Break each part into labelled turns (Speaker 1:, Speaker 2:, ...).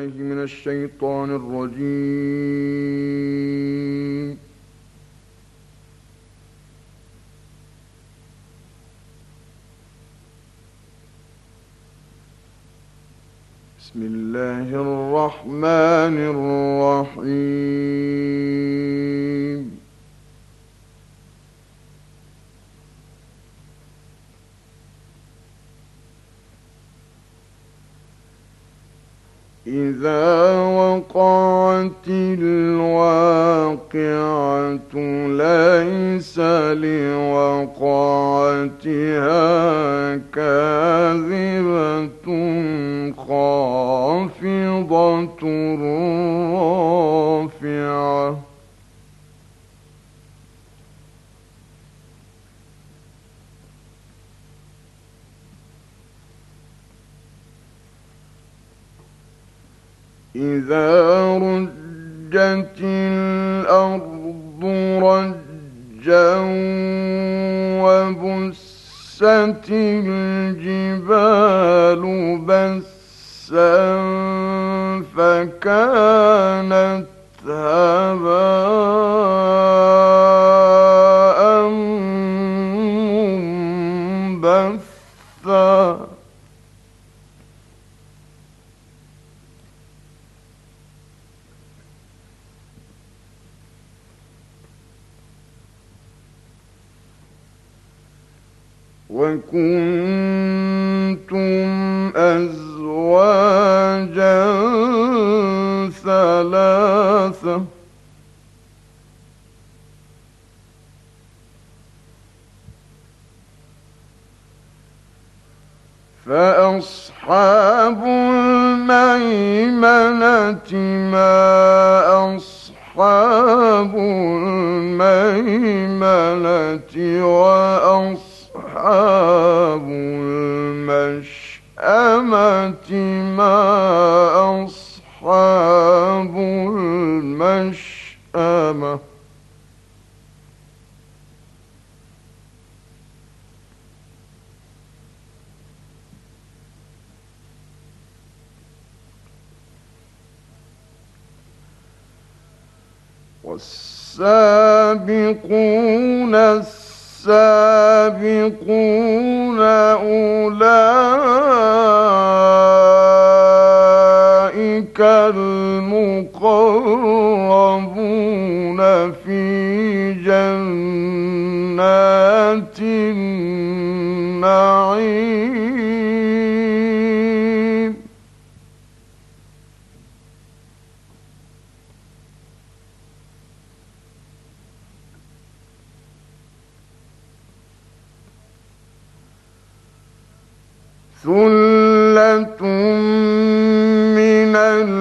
Speaker 1: بالله من الشيطان الرجيم. بسم الله الرحمن الرحيم. إذا وقعت الواقعة ليس لوقعتها كاذبة خافضة رافعة إذا رجت الأرض رجا وبست الجبال بسا فكانت هباء منبثا وكنتم أزواجا ثلاثة فأصحاب الميمنة ما أصحاب الميمنة وأصحاب المشأمة ما أصحاب المشأمة والسابقون السابقون أولئك المقربون في جنات النعيم ثلة من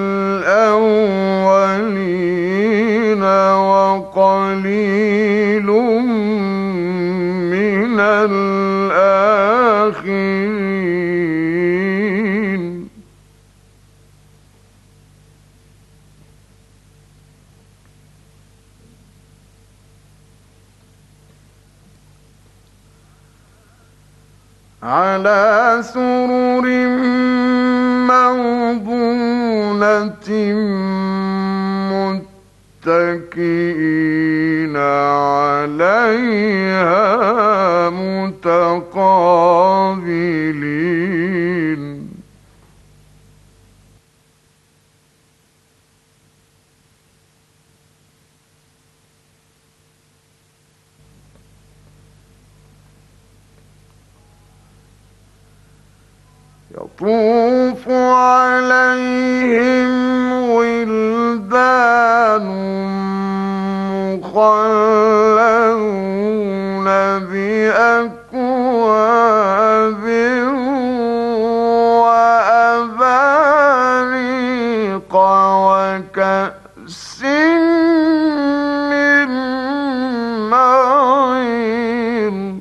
Speaker 1: الأولين وقليل من الآخرين على سرر موضونة متكئين عليها متقابلين يطوف عليهم ولدان مخلدون بأكواب وأباريق وكأس من معين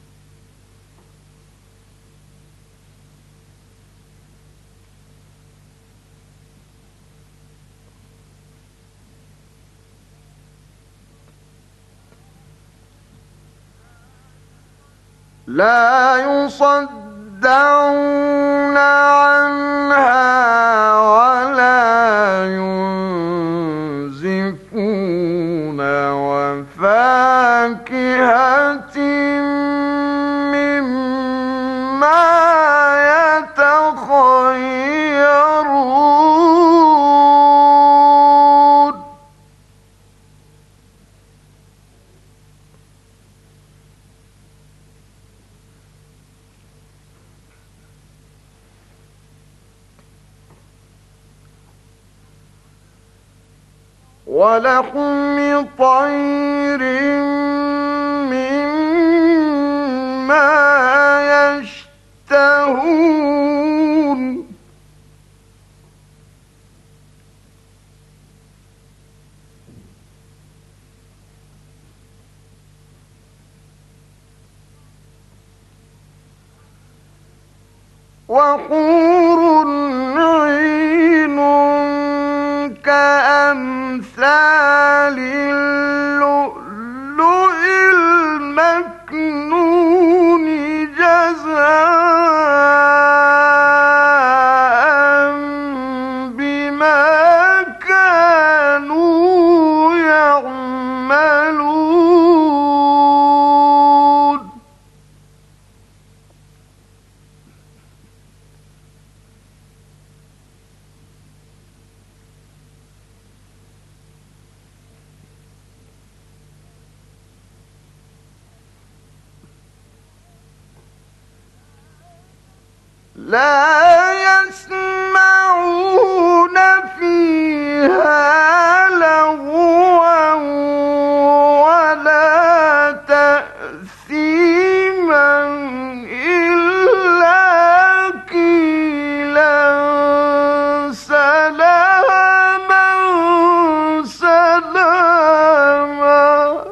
Speaker 1: لا يصدعون عنها ولا ولحم طير مما يشتهون وحور عين كأمثال اللؤلؤ المكنون جزاء بما كانوا يعملون لا يسمعون فيها لغوا ولا تأثيما إلا قيلا سلاما سلاما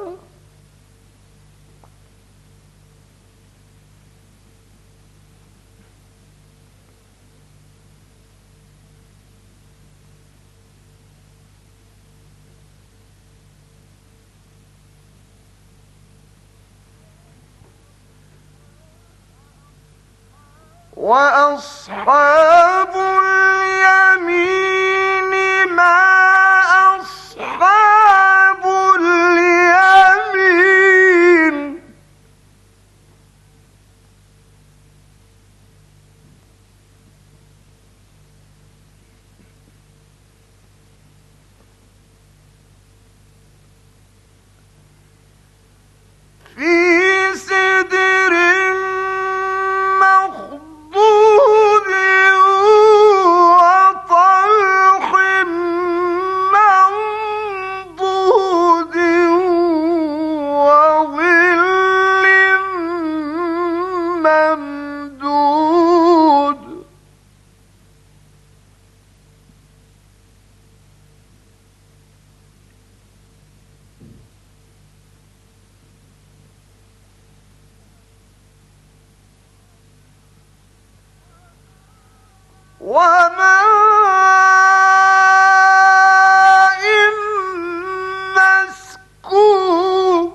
Speaker 1: وأصحاب اليمين ما أصحاب اليمين في سدر مخضود وطلح منضود وظل ممدود وماء مسكوب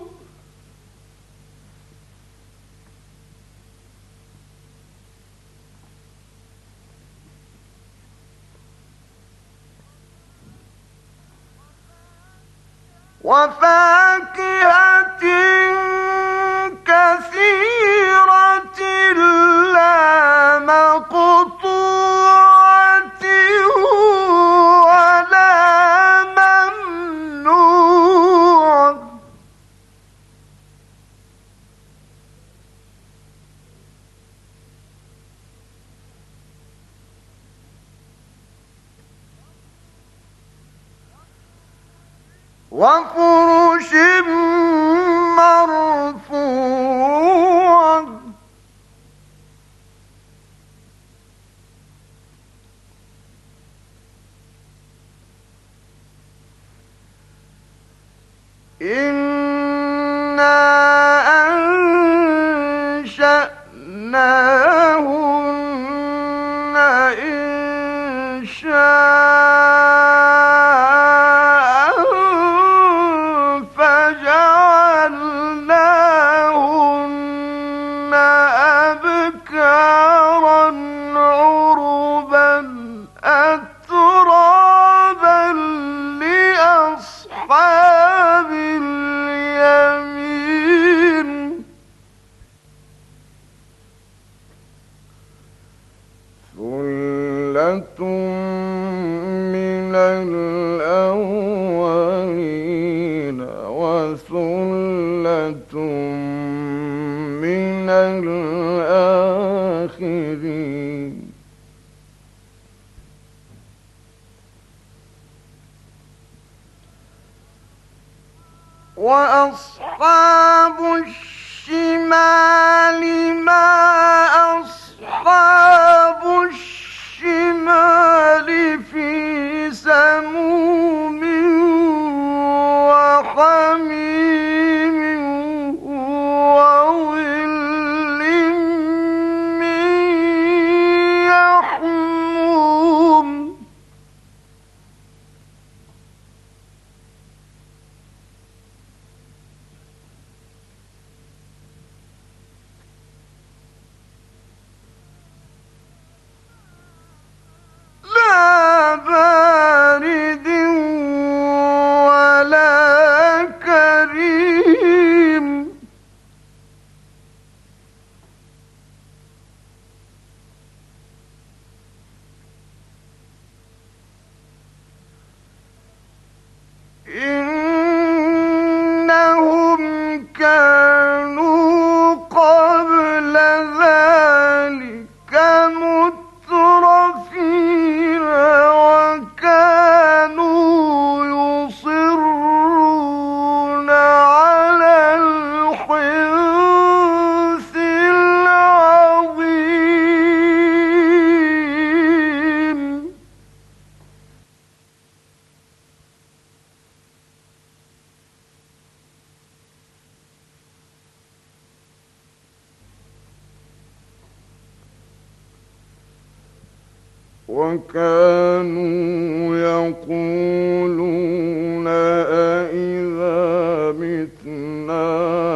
Speaker 1: وفاكهة كثيرة لا مقطوعة ولا ممنوع وفرش مرفوع إنا أنشأناهن إنشاء فجعلناهن أبكارا عربا أترابا لأصحاب اليمين ثلة من الأولين وثلة من الآخرين وأصحاب الشمال ما أصحاب الشمال في سموم وحميم وظل من يحموم لا بارد ولا كريم إنهم كانوا قبل ذلك مترفين وكانوا يصرون على الحنث العظيم وكانوا يقولون أإذا متنا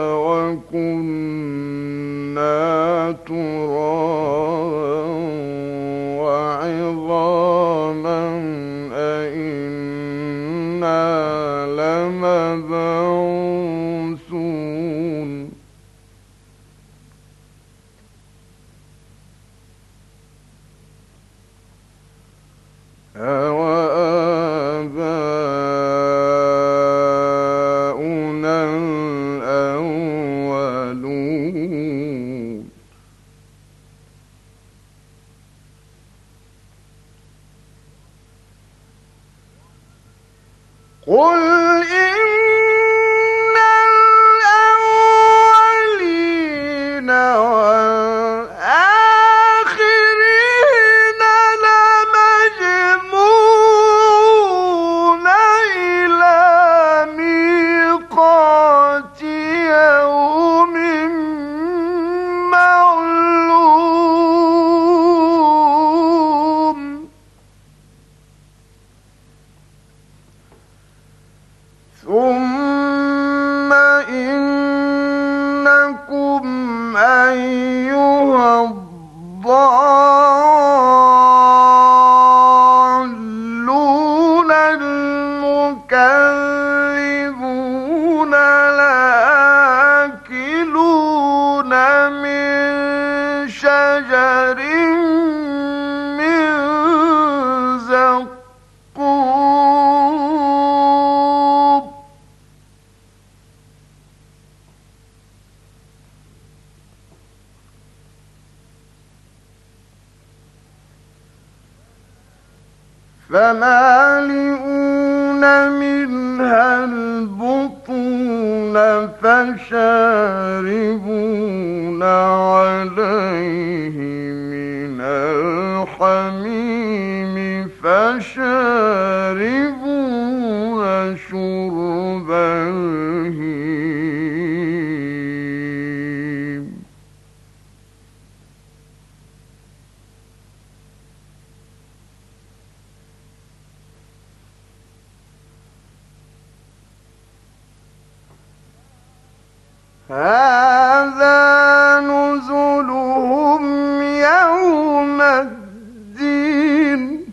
Speaker 1: وكنا ترابا وعظاما أإنا لمبعوثون أَوَآبَاؤُنَا الْأَوَّلُونَ قُلْ إِنَّ الْأَوَّلِينَ وَالْآخِرِينَ لَمَجْمُوعُونَ إِلَىٰ مِيقَاتِ يَوْمٍ مَّعْلُومٍ ثُمَّ إِنَّكُمْ أَيُّهَا الضَّالُّونَ الْمُكَذِّبُونَ لَآكِلُونَ مِن شَجَرٍ مِّن زَقُّومٍ فَمَالِئُونَ مِنْهَا الْبُطُونَ فَشَارِبُونَ عَلَيْهِ مِنَ الْحَمِيمِ فَشَارِبُونَ شُرْبَ الْهِيمِ هَٰذَا نُزُلُهُمْ يَوْمَ الدِّينِ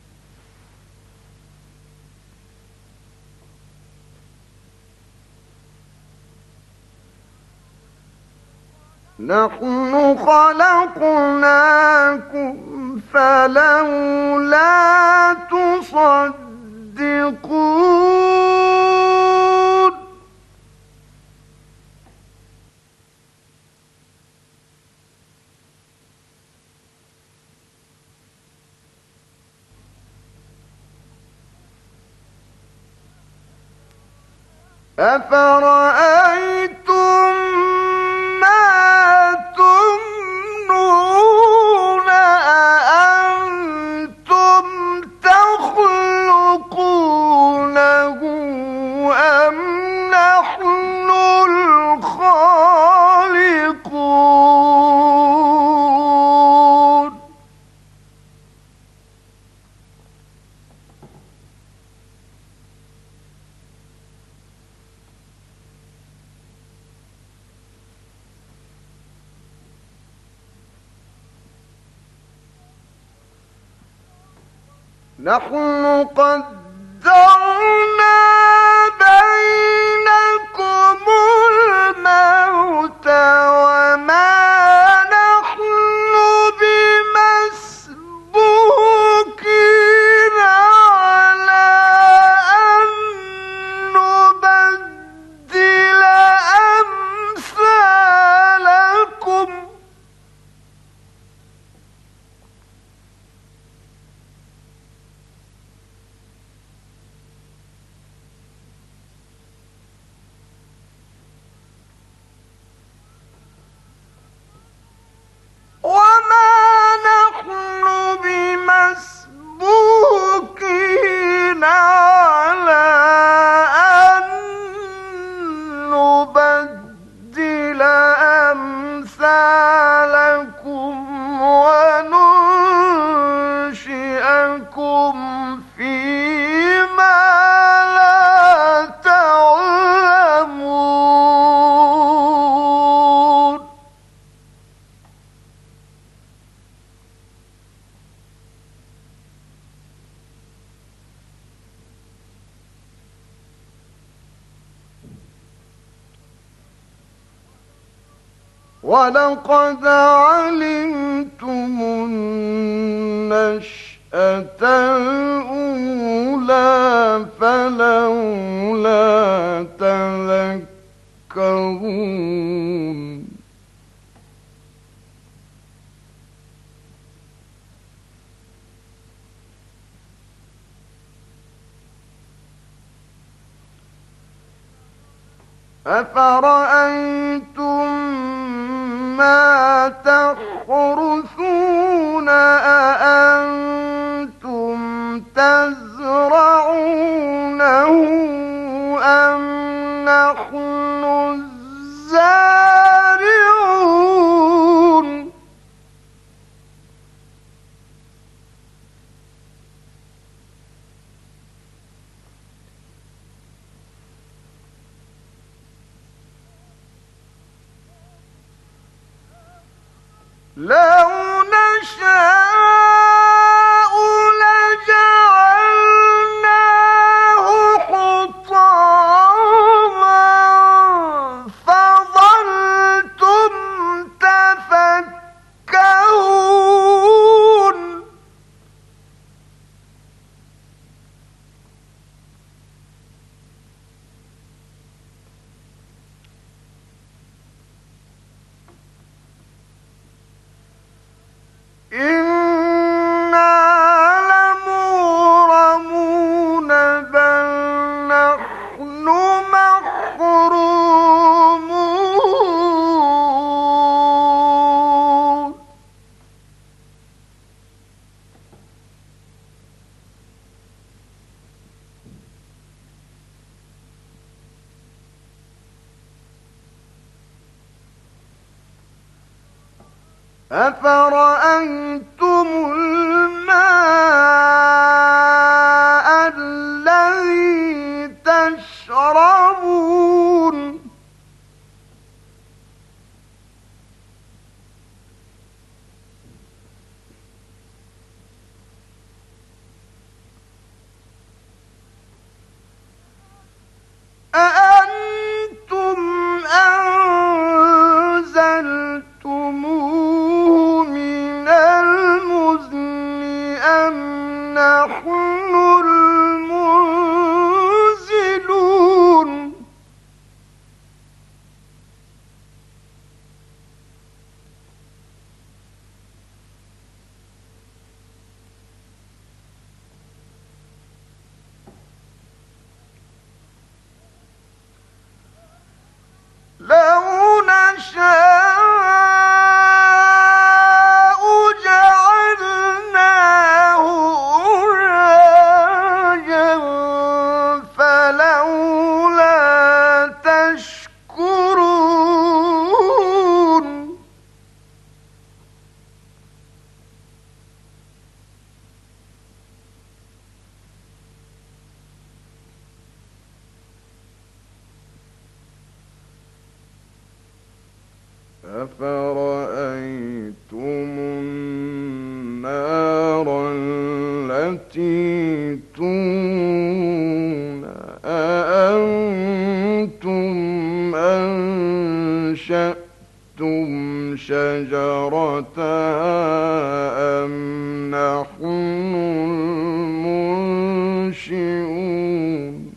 Speaker 1: نَحْنُ خَلَقْنَاكُمْ فَلَوْلَا تُصَدِّقُونَ أفرأيتم ما تمنون أأنتم تخلقونه أم نحن الخالقون نحن قدرنا بينكم الموت وما نحن بمسبوقين على أن نبدل أمثالكم وما نحن بمسبوقين على أن نبدل أمثالكم وننشئكم فيما لا تعلمون ولقد علمتم النشأة الأولى فلولا تذكرون أفرأيتم ما تحرثون أأنتم تزرعونه أم نحن الزارعون لو نشاء لجعلناه حطاما فظلتم تفكهون إنا لمغرمون بل نحن محرومون أفرأيتم الماء الذي تشربون أأنتم أنزلتموه من المزن أم نحن المنزلون أفرأيتم النار التي تورون أأنتم أنشأتم شجرتها أم نحن المنشئون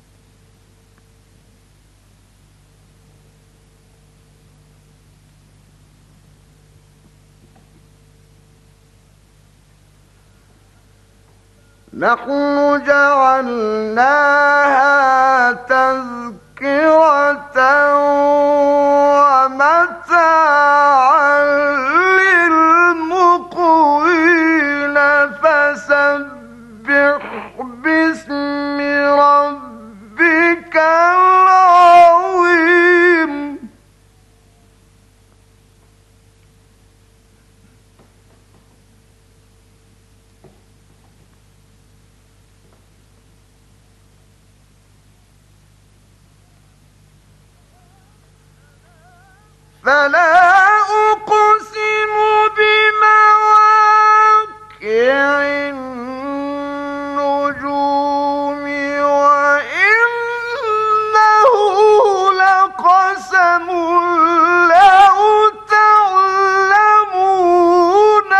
Speaker 1: نحن جعلناها تذكرة ومتاعا للمقوين فسبح باسم ربك العظيم فلا أقسم بمواقع النجوم وإنه لقسم لو تعلمون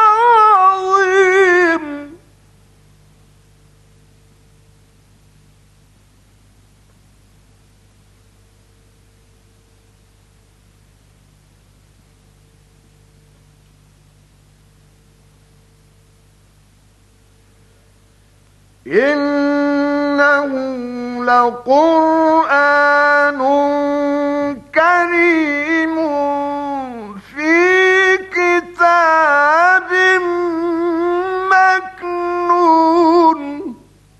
Speaker 1: عظيم إنه لقرآن كريم في كتاب مكنون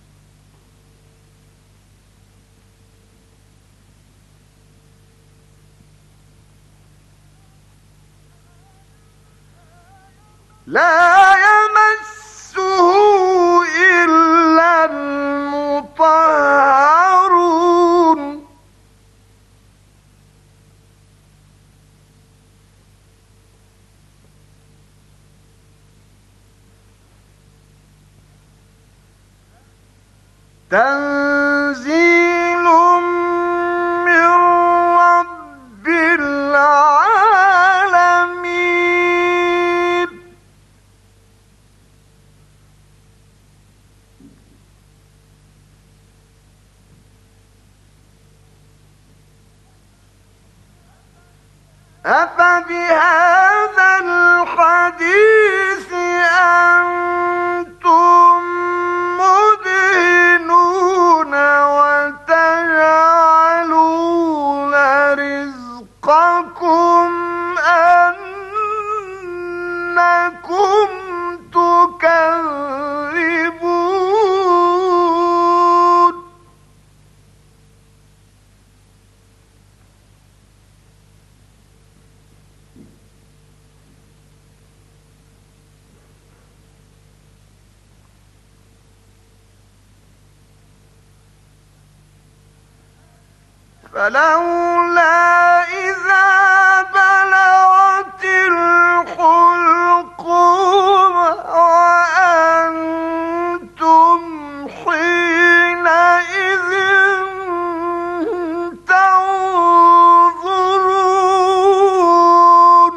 Speaker 1: لا يمسه إلا المطهرون تنزيل من رب العالمين أفبهذا الحديث أنتم مدهنون وتجعلون رزقكم أنكم تكذبون فلولا إذا بلغت الحلقوم وأنتم حينئذ تنظرون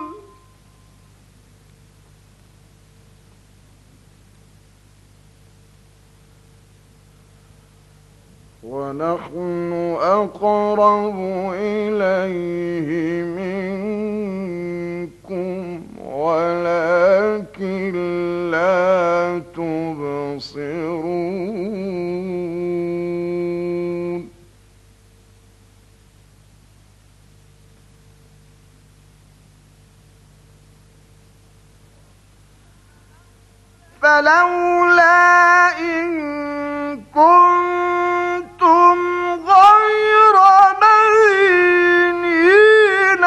Speaker 1: ونحن أقرب إليه منكم ولكن لا تبصرون فلولا إن كنتم غير مدينين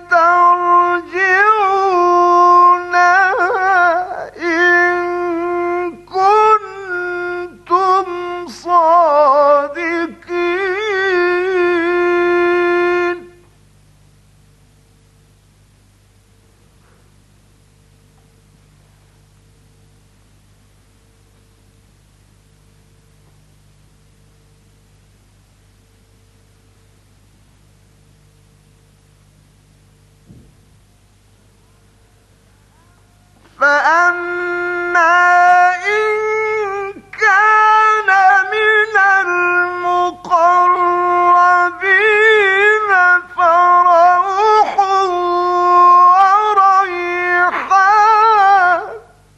Speaker 1: ترجعونها إن كنتم صادقين فأما إن كان من المقربين فروح وريحان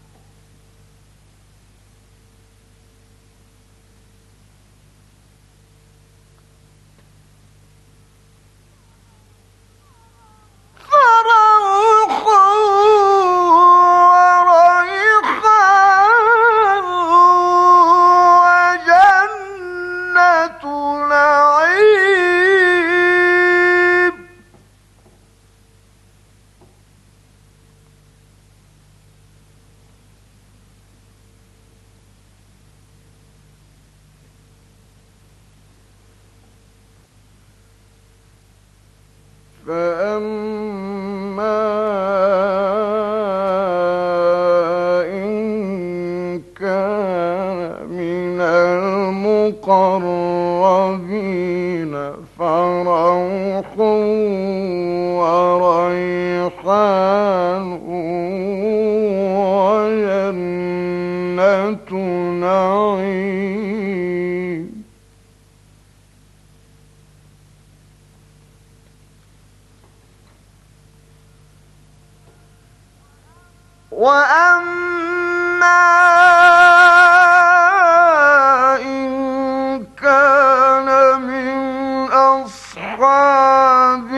Speaker 1: وجنة نعيم. فأما إن كان من المقربين فروح وريحان وجنة نعيم. وأما إن كان من أصحاب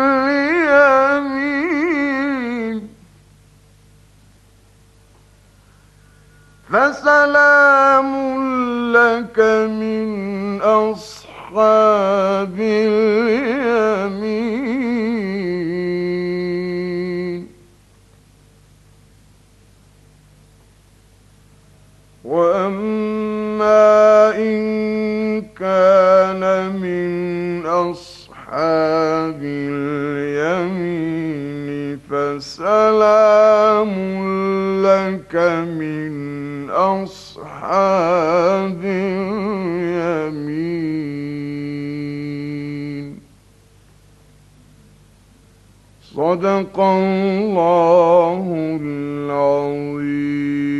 Speaker 1: اليمين فسلام لك من أصحاب اليمين. وأما إن كان من أصحاب اليمين فسلام لك من أصحاب اليمين. صدق الله العظيم.